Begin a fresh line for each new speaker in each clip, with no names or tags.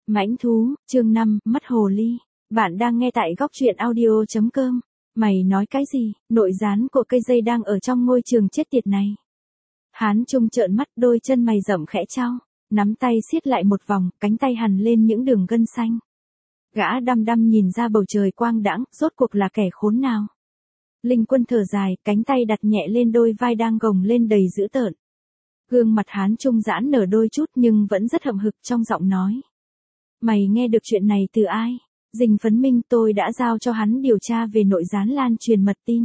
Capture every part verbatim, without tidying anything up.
Mãnh thú, chương năm, mắt hồ ly. Bạn đang nghe tại góc truyện audio chấm com. Mày nói cái gì, nội gián của cây dây đang ở trong ngôi trường chết tiệt này. Hán Trung trợn mắt, đôi chân mày rậm khẽ trao, nắm tay siết lại một vòng, cánh tay hằn lên những đường gân xanh. Gã đăm đăm nhìn ra bầu trời quang đãng, rốt cuộc là kẻ khốn nào. Linh Quân thở dài, cánh tay đặt nhẹ lên đôi vai đang gồng lên đầy dữ tợn. Gương mặt Hán Trung giãn nở đôi chút nhưng vẫn rất hậm hực trong giọng nói. Mày nghe được chuyện này từ ai? Dình Phấn Minh, tôi đã giao cho hắn điều tra về nội gián lan truyền mật tin.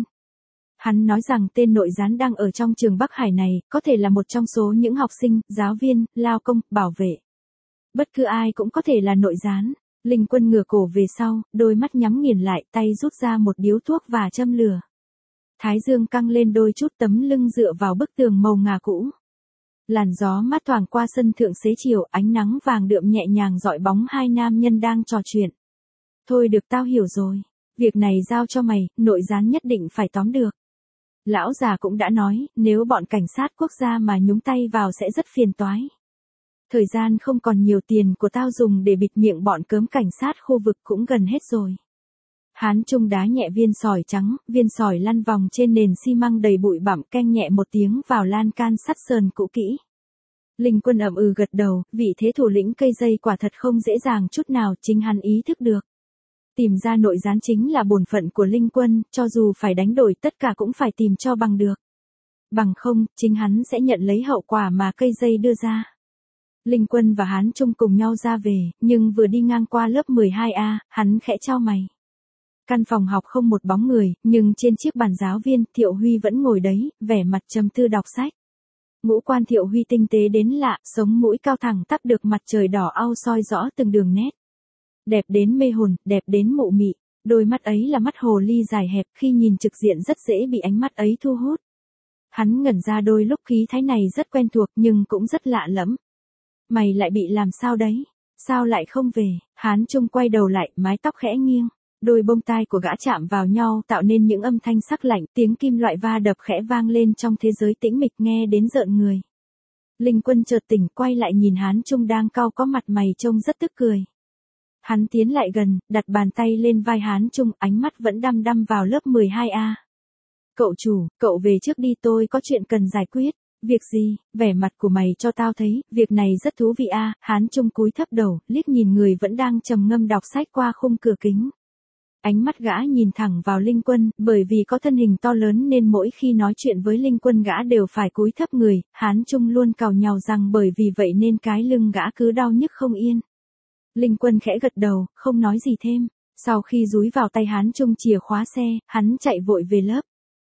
Hắn nói rằng tên nội gián đang ở trong trường Bắc Hải này, có thể là một trong số những học sinh, giáo viên, lao công, bảo vệ. Bất cứ ai cũng có thể là nội gián. Linh Quân ngửa cổ về sau, đôi mắt nhắm nghiền lại, tay rút ra một điếu thuốc và châm lửa. Thái dương căng lên đôi chút, tấm lưng dựa vào bức tường màu ngà cũ. Làn gió mát thoảng qua sân thượng xế chiều, ánh nắng vàng đượm nhẹ nhàng dọi bóng hai nam nhân đang trò chuyện. Thôi được, tao hiểu rồi. Việc này giao cho mày, nội gián nhất định phải tóm được. Lão già cũng đã nói, nếu bọn cảnh sát quốc gia mà nhúng tay vào sẽ rất phiền toái. Thời gian không còn nhiều, tiền của tao dùng để bịt miệng bọn cớm cảnh sát khu vực cũng gần hết rồi. Hán Trung đá nhẹ viên sỏi trắng, viên sỏi lăn vòng trên nền xi măng đầy bụi bặm, keng nhẹ một tiếng vào lan can sắt sờn cũ kỹ. Linh Quân ậm ừ gật đầu, vị thế thủ lĩnh cây dây quả thật không dễ dàng chút nào, chính hắn ý thức được. Tìm ra nội gián chính là bổn phận của Linh Quân, cho dù phải đánh đổi tất cả cũng phải tìm cho bằng được. Bằng không, chính hắn sẽ nhận lấy hậu quả mà cây dây đưa ra. Linh Quân và Hán Trung cùng nhau ra về, nhưng vừa đi ngang qua lớp mười hai A, hắn khẽ chau mày. Căn phòng học không một bóng người, nhưng trên chiếc bàn giáo viên, Thiệu Huy vẫn ngồi đấy, vẻ mặt trầm tư đọc sách. Ngũ quan Thiệu Huy tinh tế đến lạ, sống mũi cao thẳng tắp được mặt trời đỏ au soi rõ từng đường nét. Đẹp đến mê hồn, đẹp đến mụ mị, đôi mắt ấy là mắt hồ ly dài hẹp, khi nhìn trực diện rất dễ bị ánh mắt ấy thu hút. Hắn ngẩn ra, đôi lúc khí thái này rất quen thuộc nhưng cũng rất lạ lẫm. Mày lại bị làm sao đấy? Sao lại không về? Hán Trung quay đầu lại, mái tóc khẽ nghiêng. Đôi bông tai của gã chạm vào nhau tạo nên những âm thanh sắc lạnh, tiếng kim loại va đập khẽ vang lên trong thế giới tĩnh mịch nghe đến rợn người. Linh Quân chợt tỉnh, quay lại nhìn Hán Trung đang cau có mặt mày trông rất tức cười. Hắn tiến lại gần, đặt bàn tay lên vai Hán Trung, ánh mắt vẫn đăm đăm vào lớp mười hai A. Cậu chủ, cậu về trước đi, tôi có chuyện cần giải quyết. Việc gì? Vẻ mặt của mày cho tao thấy, việc này rất thú vị a. Hán Trung cúi thấp đầu, liếc nhìn người vẫn đang trầm ngâm đọc sách qua khung cửa kính. Ánh mắt gã nhìn thẳng vào Linh Quân, bởi vì có thân hình to lớn nên mỗi khi nói chuyện với Linh Quân gã đều phải cúi thấp người. Hán Trung luôn càu nhàu rằng bởi vì vậy nên cái lưng gã cứ đau nhức không yên. Linh Quân khẽ gật đầu, không nói gì thêm. Sau khi dúi vào tay Hán Trung chìa khóa xe, hắn chạy vội về lớp.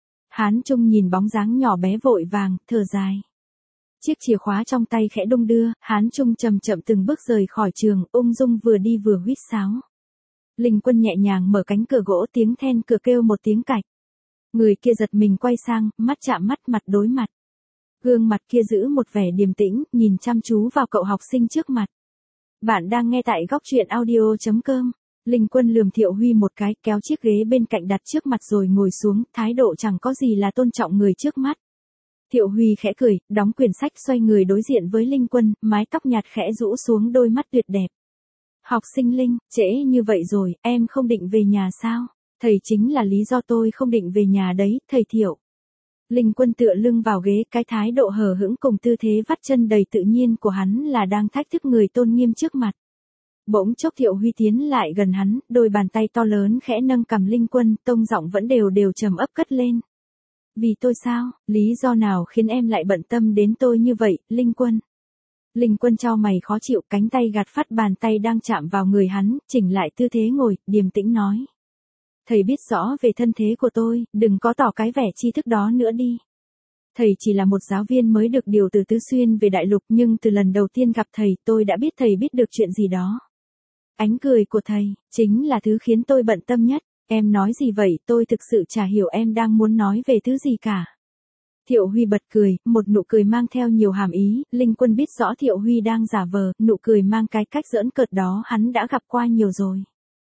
Hán Trung nhìn bóng dáng nhỏ bé vội vàng, thở dài. Chiếc chìa khóa trong tay khẽ đung đưa, Hán Trung chậm chậm từng bước rời khỏi trường, ung dung vừa đi vừa huýt sáo. Linh Quân nhẹ nhàng mở cánh cửa gỗ, tiếng then cửa kêu một tiếng cạch. Người kia giật mình quay sang, mắt chạm mắt, mặt đối mặt. Gương mặt kia giữ một vẻ điềm tĩnh, nhìn chăm chú vào cậu học sinh trước mặt. Bạn đang nghe tại góc truyện audio chấm com. Linh Quân lườm Thiệu Huy một cái, kéo chiếc ghế bên cạnh đặt trước mặt rồi ngồi xuống, thái độ chẳng có gì là tôn trọng người trước mắt. Thiệu Huy khẽ cười, đóng quyển sách xoay người đối diện với Linh Quân, mái tóc nhạt khẽ rũ xuống đôi mắt tuyệt đẹp. Học sinh Linh, trễ như vậy rồi, em không định về nhà sao? Thầy chính là lý do tôi không định về nhà đấy, thầy Thiệu. Linh Quân tựa lưng vào ghế, cái thái độ hờ hững cùng tư thế vắt chân đầy tự nhiên của hắn là đang thách thức người tôn nghiêm trước mặt. Bỗng chốc Thiệu Huy tiến lại gần hắn, đôi bàn tay to lớn khẽ nâng cằm Linh Quân, tông giọng vẫn đều đều trầm ấp cất lên. Vì tôi sao? Lý do nào khiến em lại bận tâm đến tôi như vậy, Linh Quân? Linh Quân chau mày khó chịu, cánh tay gạt phát bàn tay đang chạm vào người hắn, chỉnh lại tư thế ngồi, điềm tĩnh nói. Thầy biết rõ về thân thế của tôi, đừng có tỏ cái vẻ tri thức đó nữa đi. Thầy chỉ là một giáo viên mới được điều từ Tứ Xuyên về Đại Lục, nhưng từ lần đầu tiên gặp thầy tôi đã biết thầy biết được chuyện gì đó. Ánh cười của thầy, chính là thứ khiến tôi bận tâm nhất. Em nói gì vậy, tôi thực sự chả hiểu em đang muốn nói về thứ gì cả. Thiệu Huy bật cười, một nụ cười mang theo nhiều hàm ý, Linh Quân biết rõ Thiệu Huy đang giả vờ, nụ cười mang cái cách giỡn cợt đó hắn đã gặp qua nhiều rồi.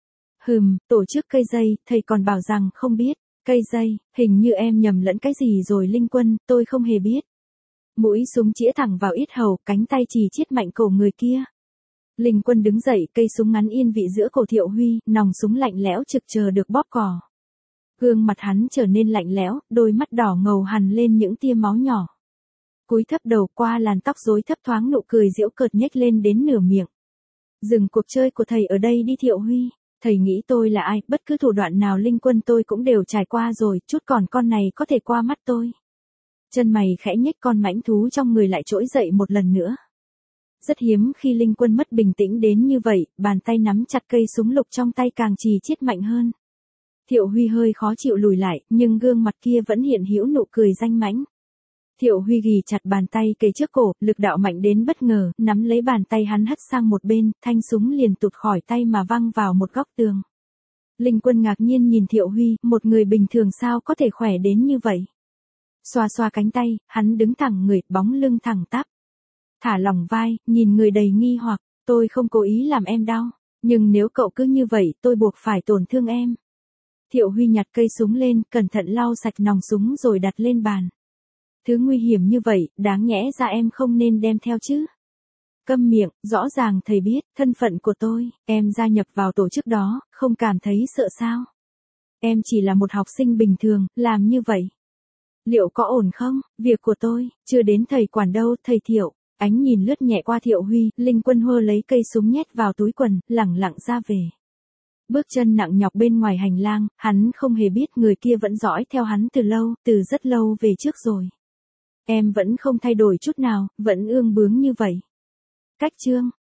Hừm, tổ chức cây dây, thầy còn bảo rằng không biết. Cây dây, hình như em nhầm lẫn cái gì rồi Linh Quân, tôi không hề biết. Mũi súng chĩa thẳng vào yết hầu, cánh tay chì chiết mạnh cổ người kia. Linh Quân đứng dậy, cây súng ngắn yên vị giữa cổ Thiệu Huy, nòng súng lạnh lẽo trực chờ được bóp cò. Gương mặt hắn trở nên lạnh lẽo, đôi mắt đỏ ngầu hằn lên những tia máu nhỏ. Cúi thấp đầu, qua làn tóc rối thấp thoáng nụ cười giễu cợt nhếch lên đến nửa miệng. Dừng cuộc chơi của thầy ở đây đi Thiệu Huy, thầy nghĩ tôi là ai, bất cứ thủ đoạn nào Linh Quân tôi cũng đều trải qua rồi, chút còn con này có thể qua mắt tôi. Chân mày khẽ nhếch, con mãnh thú trong người lại trỗi dậy một lần nữa. Rất hiếm khi Linh Quân mất bình tĩnh đến như vậy, bàn tay nắm chặt cây súng lục trong tay càng chì chiết mạnh hơn. Thiệu Huy hơi khó chịu lùi lại, nhưng gương mặt kia vẫn hiện hữu nụ cười danh mãnh. Thiệu Huy ghì chặt bàn tay kề trước cổ, lực đạo mạnh đến bất ngờ, nắm lấy bàn tay hắn hất sang một bên, thanh súng liền tụt khỏi tay mà văng vào một góc tường. Linh Quân ngạc nhiên nhìn Thiệu Huy, một người bình thường sao có thể khỏe đến như vậy. Xoa xoa cánh tay, hắn đứng thẳng người, bóng lưng thẳng tắp. Thả lỏng vai, nhìn người đầy nghi hoặc, tôi không cố ý làm em đau, nhưng nếu cậu cứ như vậy tôi buộc phải tổn thương em. Thiệu Huy nhặt cây súng lên, cẩn thận lau sạch nòng súng rồi đặt lên bàn. Thứ nguy hiểm như vậy, đáng nhẽ ra em không nên đem theo chứ. Câm miệng, rõ ràng thầy biết, thân phận của tôi, em gia nhập vào tổ chức đó, không cảm thấy sợ sao. Em chỉ là một học sinh bình thường, làm như vậy. Liệu có ổn không, việc của tôi, chưa đến thầy quản đâu, thầy Thiệu. Ánh nhìn lướt nhẹ qua Thiệu Huy, Linh Quân hơ lấy cây súng nhét vào túi quần, lẳng lặng ra về. Bước chân nặng nhọc bên ngoài hành lang, hắn không hề biết người kia vẫn dõi theo hắn từ lâu, từ rất lâu về trước rồi. Em vẫn không thay đổi chút nào, vẫn ương bướng như vậy. Cách chương